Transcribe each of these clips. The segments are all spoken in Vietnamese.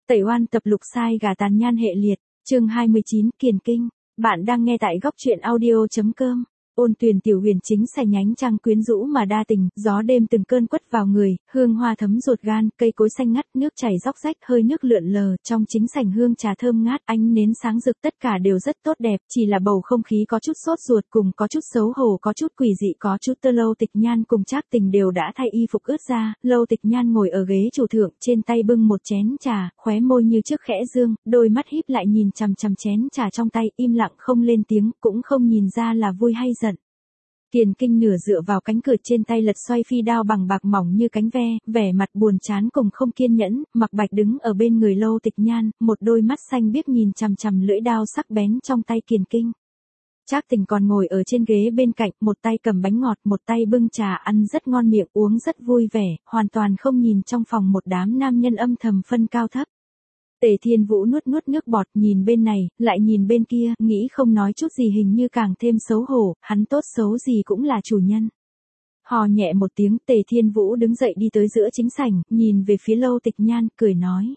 Tẩy oan tập lục sai gà tàn nhan hệ liệt, chương 29, Kiền Kinh. Bạn đang nghe tại góc truyện audio.com. Ôn Tuyền tiểu huyền chính xài nhánh trăng quyến rũ mà đa tình, gió đêm từng cơn quất vào người, hương hoa thấm ruột gan, cây cối xanh ngắt, nước chảy róc rách, hơi nước lượn lờ, trong chính sảnh hương trà thơm ngát, ánh nến sáng rực, tất cả đều rất tốt đẹp, chỉ là bầu không khí có chút sốt ruột, cùng có chút xấu hổ, có chút quỷ dị, có chút tơ. Lâu Tịch Nhan cùng Trác Tình đều đã thay y phục ướt ra, Lâu Tịch Nhan ngồi ở ghế chủ thượng, trên tay bưng một chén trà, khóe môi như trước khẽ dương, đôi mắt híp lại nhìn chằm chằm chén trà trong tay, im lặng không lên tiếng, cũng không nhìn ra là vui hay giận. Kiền Kinh nửa dựa vào cánh cửa trên tay lật xoay phi đao bằng bạc mỏng như cánh ve, vẻ mặt buồn chán cùng không kiên nhẫn, Mặc Bạch đứng ở bên người Lâu Tịch Nhan, một đôi mắt xanh biếc nhìn chằm chằm lưỡi đao sắc bén trong tay Kiền Kinh. Trác Tình còn ngồi ở trên ghế bên cạnh, một tay cầm bánh ngọt, một tay bưng trà, ăn rất ngon miệng, uống rất vui vẻ, hoàn toàn không nhìn trong phòng một đám nam nhân âm thầm phân cao thấp. Tề Thiên Vũ nuốt nuốt nước bọt, nhìn bên này, lại nhìn bên kia, nghĩ không nói chút gì hình như càng thêm xấu hổ, hắn tốt xấu gì cũng là chủ nhân. Hò nhẹ một tiếng, Tề Thiên Vũ đứng dậy đi tới giữa chính sảnh, nhìn về phía Lâu Tịch Nhan, cười nói.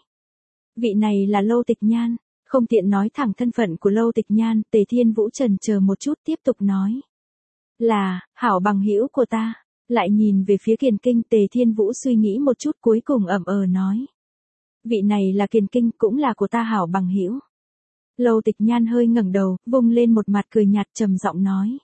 Vị này là Lâu Tịch Nhan, không tiện nói thẳng thân phận của Lâu Tịch Nhan, Tề Thiên Vũ chần chờ một chút tiếp tục nói. Là, hảo bằng hữu của ta, lại nhìn về phía Kiền Kinh, Tề Thiên Vũ suy nghĩ một chút cuối cùng nói. Vị này là Kiền Kinh, cũng là của ta hảo bằng hữu. Lâu Tịch Nhan hơi ngẩng đầu, vung lên một mặt cười nhạt trầm giọng nói.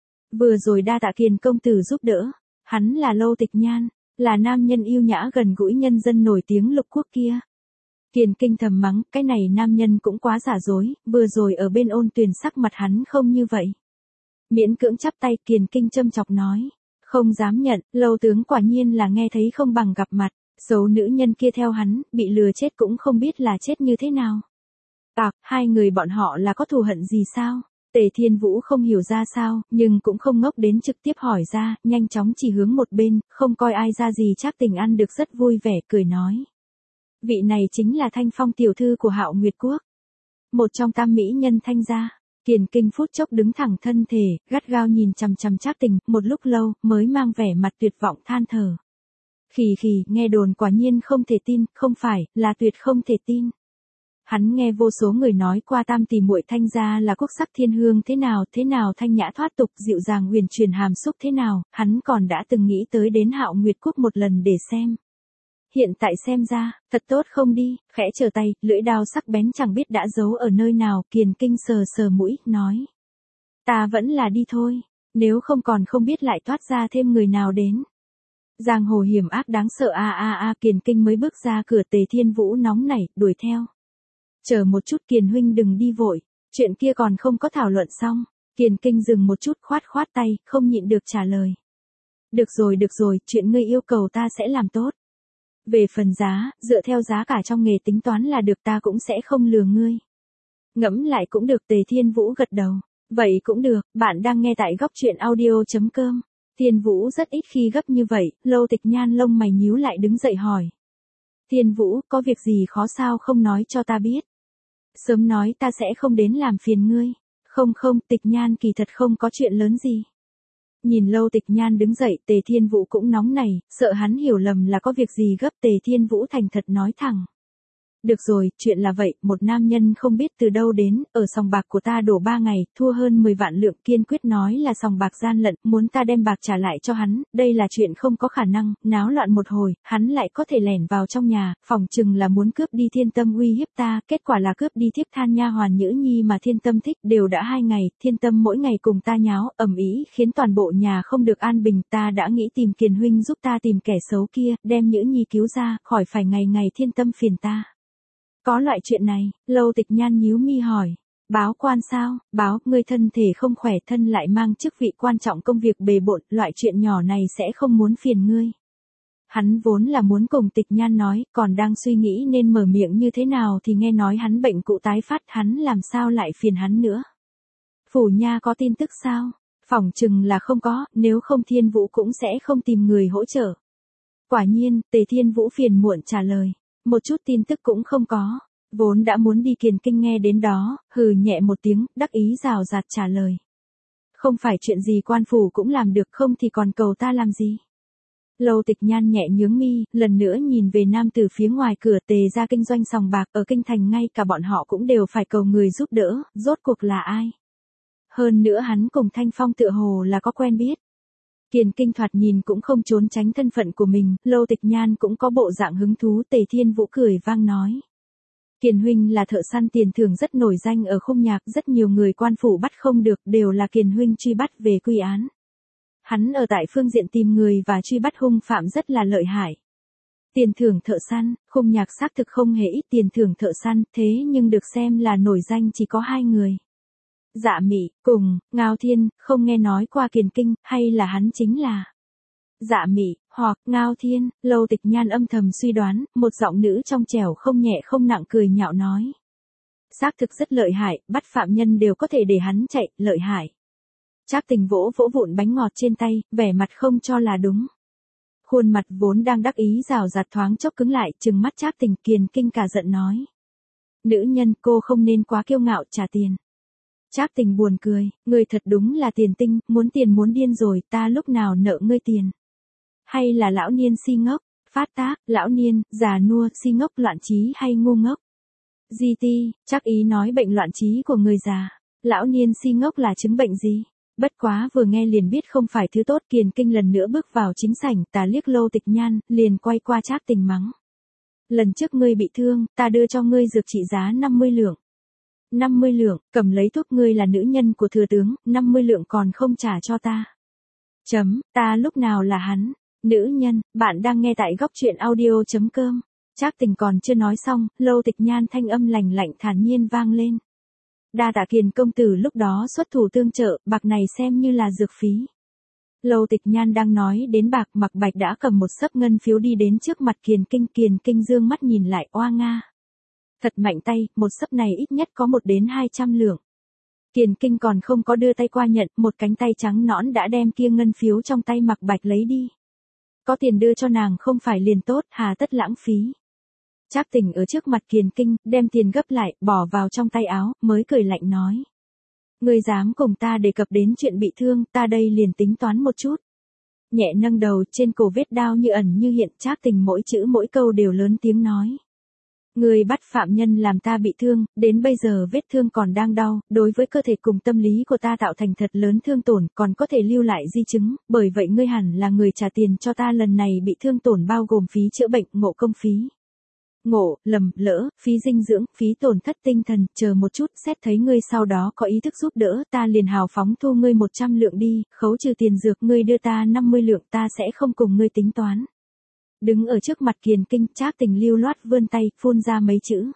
Vừa rồi đa tạ Kiền công tử giúp đỡ, hắn là Lâu Tịch Nhan, là nam nhân yêu nhã gần gũi nhân dân nổi tiếng lục quốc kia. Kiền Kinh thầm mắng, cái này nam nhân cũng quá giả dối, vừa rồi ở bên Ôn Tuyền sắc mặt hắn không như vậy. Miễn cưỡng chắp tay, Kiền Kinh châm chọc nói. Không dám nhận, Lâu tướng quả nhiên là nghe thấy không bằng gặp mặt. Xấu nữ nhân kia theo hắn, bị lừa chết cũng không biết là chết như thế nào. Hai người bọn họ là có thù hận gì sao? Tề Thiên Vũ không hiểu ra sao, nhưng cũng không ngốc đến trực tiếp hỏi ra, nhanh chóng chỉ hướng một bên, không coi ai ra gì. Trác Tình ăn được rất vui vẻ, cười nói. Vị này chính là Thanh Phong tiểu thư của Hạo Nguyệt Quốc. Một trong tam mỹ nhân Thanh gia. Kiền Kinh phút chốc đứng thẳng thân thể, gắt gao nhìn chằm chằm Trác Tình, một lúc lâu, mới mang vẻ mặt tuyệt vọng than thở. Khì, nghe đồn quả nhiên không thể tin, không phải, là tuyệt không thể tin. Hắn nghe vô số người nói qua tam tỷ muội Thanh gia là quốc sắc thiên hương thế nào thanh nhã thoát tục, dịu dàng huyền truyền hàm xúc thế nào, hắn còn đã từng nghĩ tới đến Hạo Nguyệt Quốc một lần để xem. Hiện tại xem ra, thật tốt không đi, khẽ trở tay, lưỡi đao sắc bén chẳng biết đã giấu ở nơi nào, Kiền Kinh sờ mũi, nói. Ta vẫn là đi thôi, nếu không còn không biết lại thoát ra thêm người nào đến. Giang hồ hiểm ác đáng sợ Kiền Kinh mới bước ra cửa, Tề Thiên Vũ nóng nảy, đuổi theo. Chờ một chút Kiền huynh đừng đi vội, chuyện kia còn không có thảo luận xong. Kiền Kinh dừng một chút khoát tay, không nhịn được trả lời. Được rồi, chuyện ngươi yêu cầu ta sẽ làm tốt. Về phần giá, dựa theo giá cả trong nghề tính toán là được, ta cũng sẽ không lừa ngươi. Ngẫm lại cũng được, Tề Thiên Vũ gật đầu. Vậy cũng được, bạn đang nghe tại góc truyện audio.com. Thiên Vũ rất ít khi gấp như vậy, Lâu Tịch Nhan lông mày nhíu lại đứng dậy hỏi. Thiên Vũ, có việc gì khó sao không nói cho ta biết? Sớm nói ta sẽ không đến làm phiền ngươi. Không, Tịch Nhan kỳ thật không có chuyện lớn gì. Nhìn Lâu Tịch Nhan đứng dậy, Tề Thiên Vũ cũng nóng nảy, sợ hắn hiểu lầm là có việc gì gấp, Tề Thiên Vũ thành thật nói thẳng. Được rồi, chuyện là vậy, một nam nhân không biết từ đâu đến, ở sòng bạc của ta đổ 3 ngày, thua hơn 10 vạn lượng, kiên quyết nói là sòng bạc gian lận, muốn ta đem bạc trả lại cho hắn, đây là chuyện không có khả năng, náo loạn một hồi, hắn lại có thể lẻn vào trong nhà, phỏng chừng là muốn cướp đi Thiên Tâm uy hiếp ta, kết quả là cướp đi thiếp than nha hoàn Nhữ Nhi mà Thiên Tâm thích, đều đã 2 ngày, Thiên Tâm mỗi ngày cùng ta nháo, ầm ĩ, khiến toàn bộ nhà không được an bình, ta đã nghĩ tìm Kiền huynh giúp ta tìm kẻ xấu kia, đem Nhữ Nhi cứu ra, khỏi phải ngày ngày Thiên Tâm phiền ta. Có loại chuyện này, Lâu Tịch Nhan nhíu mi hỏi. Báo quan sao? Báo, ngươi thân thể không khỏe, thân lại mang chức vị quan trọng, công việc bề bộn, loại chuyện nhỏ này sẽ không muốn phiền ngươi. Hắn vốn là muốn cùng Tịch Nhan nói, còn đang suy nghĩ nên mở miệng như thế nào thì nghe nói hắn bệnh cũ tái phát, hắn làm sao lại phiền hắn nữa. Phủ nha có tin tức sao? Phỏng chừng là không có, nếu không Thiên Vũ cũng sẽ không tìm người hỗ trợ. Quả nhiên, Tề Thiên Vũ phiền muộn trả lời. Một chút tin tức cũng không có, vốn đã muốn đi. Kiền Kinh nghe đến đó, hừ nhẹ một tiếng, đắc ý rào rạt trả lời. Không phải chuyện gì quan phủ cũng làm được, không thì còn cầu ta làm gì. Lâu Tịch Nhan nhẹ nhướng mi, lần nữa nhìn về nam tử phía ngoài cửa. Tề gia kinh doanh sòng bạc ở kinh thành, ngay cả bọn họ cũng đều phải cầu người giúp đỡ, rốt cuộc là ai? Hơn nữa hắn cùng Thanh Phong tựa hồ là có quen biết. Kiền Kinh thoạt nhìn cũng không trốn tránh thân phận của mình, Lâu Tịch Nhan cũng có bộ dạng hứng thú. Tề Thiên Vũ cười vang nói. Kiền huynh là thợ săn tiền thưởng rất nổi danh ở khung nhạc, rất nhiều người quan phủ bắt không được, đều là Kiền huynh truy bắt về quy án. Hắn ở tại phương diện tìm người và truy bắt hung phạm rất là lợi hại. Tiền thưởng thợ săn, khung nhạc xác thực không hề ít tiền thưởng thợ săn, thế nhưng được xem là nổi danh chỉ có 2 người. Dạ Mị, cùng, Ngao Thiên, không nghe nói qua Kiền Kinh, hay là hắn chính là Dạ Mị, hoặc Ngao Thiên. Lâu Tịch Nhan âm thầm suy đoán, một giọng nữ trong trẻo không nhẹ không nặng cười nhạo nói. Xác thực rất lợi hại, bắt phạm nhân đều có thể để hắn chạy, lợi hại. Trác Tình vỗ vỗ vụn bánh ngọt trên tay, vẻ mặt không cho là đúng. Khuôn mặt vốn đang đắc ý rào rạt thoáng chốc cứng lại, trừng mắt Trác Tình. Kiền Kinh cả giận nói. Nữ nhân, cô không nên quá kiêu ngạo, trả tiền. Trác Tình buồn cười, ngươi thật đúng là tiền tinh, muốn tiền muốn điên rồi, ta lúc nào nợ ngươi tiền. Hay là lão niên si ngốc, phát tác, lão niên, già nua, si ngốc, loạn trí hay ngu ngốc. GT, chắc ý nói bệnh loạn trí của người già. Lão niên si ngốc là chứng bệnh gì? Bất quá vừa nghe liền biết không phải thứ tốt. Kiền Kinh lần nữa bước vào chính sảnh, ta liếc Lâu Tịch Nhan, liền quay qua Trác Tình mắng. Lần trước ngươi bị thương, ta đưa cho ngươi dược trị giá 50 lượng. 50 lượng, cầm lấy thuốc, ngươi là nữ nhân của thừa tướng, 50 lượng còn không trả cho ta. Ta lúc nào là hắn? Nữ nhân, bạn đang nghe tại góc truyện audio.com. Trác Tình còn chưa nói xong, Lâu Tịch Nhan thanh âm lạnh lạnh thản nhiên vang lên. Đa tạ Kiền công tử lúc đó xuất thủ tương trợ, bạc này xem như là dược phí. Lâu Tịch Nhan đang nói đến bạc, Mặc Bạch đã cầm một xấp ngân phiếu đi đến trước mặt Kiền Kinh. Kiền Kinh dương mắt nhìn lại, oa nga. Thật mạnh tay, một xấp này ít nhất có 1 đến 200 lượng. Kiền Kinh còn không có đưa tay qua nhận, một cánh tay trắng nõn đã đem kia ngân phiếu trong tay Mặc Bạch lấy đi. Có tiền đưa cho nàng không phải liền tốt, hà tất lãng phí. Trác Tình ở trước mặt Kiền Kinh, đem tiền gấp lại, bỏ vào trong tay áo, mới cười lạnh nói. Ngươi dám cùng ta đề cập đến chuyện bị thương, ta đây liền tính toán một chút. Nhẹ nâng đầu, trên cổ vết đao như ẩn như hiện. Trác Tình mỗi chữ mỗi câu đều lớn tiếng nói. Ngươi bắt phạm nhân làm ta bị thương, đến bây giờ vết thương còn đang đau, đối với cơ thể cùng tâm lý của ta tạo thành thật lớn thương tổn, còn có thể lưu lại di chứng, bởi vậy ngươi hẳn là người trả tiền cho ta lần này bị thương tổn, bao gồm phí chữa bệnh, ngộ công phí. Ngộ, lầm, lỡ, phí dinh dưỡng, phí tổn thất tinh thần, chờ một chút, xét thấy ngươi sau đó có ý thức giúp đỡ, ta liền hào phóng thu ngươi 100 lượng đi, khấu trừ tiền dược, ngươi đưa ta 50 lượng, ta sẽ không cùng ngươi tính toán. Đứng ở trước mặt Kiền Kinh, Trác Tình lưu loát vươn tay, phun ra mấy chữ.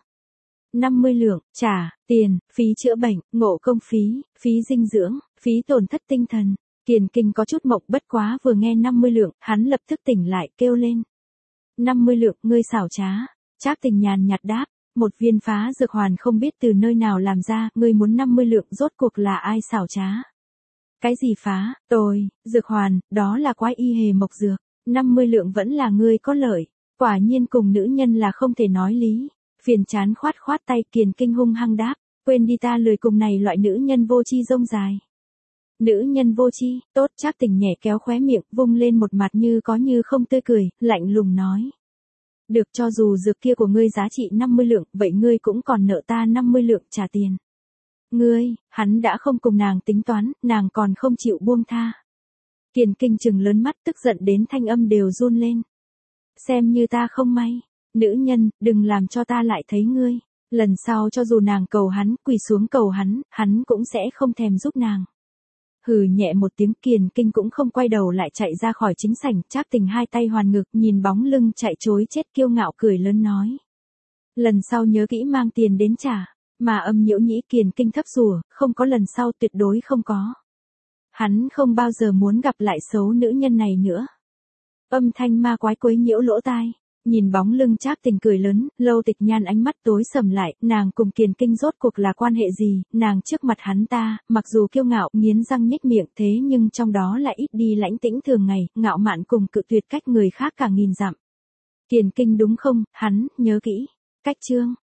50 lượng, trả, tiền, phí chữa bệnh, ngộ công phí, phí dinh dưỡng, phí tổn thất tinh thần. Kiền Kinh có chút mộng, bất quá vừa nghe 50 lượng, hắn lập tức tỉnh lại, kêu lên. 50 lượng, ngươi xảo trá. Trác Tình nhàn nhạt đáp, một viên phá dược hoàn không biết từ nơi nào làm ra, ngươi muốn 50 lượng, rốt cuộc là ai xảo trá? Cái gì phá, dược hoàn, đó là quái y hề mộc dược, 50 lượng vẫn là ngươi có lợi, quả nhiên cùng nữ nhân là không thể nói lý. Phiền chán khoát khoát tay. Kiền Kinh hung hăng đáp, quên đi, ta lười cùng này loại nữ nhân vô tri rông dài. Nữ nhân vô tri, tốt. Trác Tình nhẹ kéo khóe miệng, vung lên một mặt như có như không tươi cười, lạnh lùng nói. Được, cho dù dược kia của ngươi giá trị 50 lượng, vậy ngươi cũng còn nợ ta 50 lượng, trả tiền. Ngươi, hắn đã không cùng nàng tính toán, nàng còn không chịu buông tha. Kiền Kinh trừng lớn mắt, tức giận đến thanh âm đều run lên. Xem như ta không may. Nữ nhân, đừng làm cho ta lại thấy ngươi. Lần sau cho dù nàng cầu hắn, quỳ xuống cầu hắn, hắn cũng sẽ không thèm giúp nàng. Hừ nhẹ một tiếng. Kiền Kinh cũng không quay đầu lại, chạy ra khỏi chính sảnh. Trác Tình hai tay hoàn ngực, nhìn bóng lưng chạy trối chết kiêu ngạo cười lớn nói. Lần sau nhớ kỹ mang tiền đến trả. Mà Âm Nhiễu nhĩ. Kiền Kinh thấp rủa, không có lần sau, tuyệt đối không có. Hắn không bao giờ muốn gặp lại xấu nữ nhân này nữa. Âm thanh ma quái quấy nhiễu lỗ tai. Nhìn bóng lưng Trác Tình cười lớn, Lâu Tịch Nhan ánh mắt tối sầm lại, nàng cùng Kiền Kinh rốt cuộc là quan hệ gì? Nàng trước mặt hắn ta, mặc dù kiêu ngạo, nghiến răng nhếch miệng, thế nhưng trong đó lại ít đi lãnh tĩnh thường ngày, ngạo mạn cùng cự tuyệt cách người khác cả nghìn dặm. Kiền Kinh đúng không? Hắn nhớ kỹ. Cách chương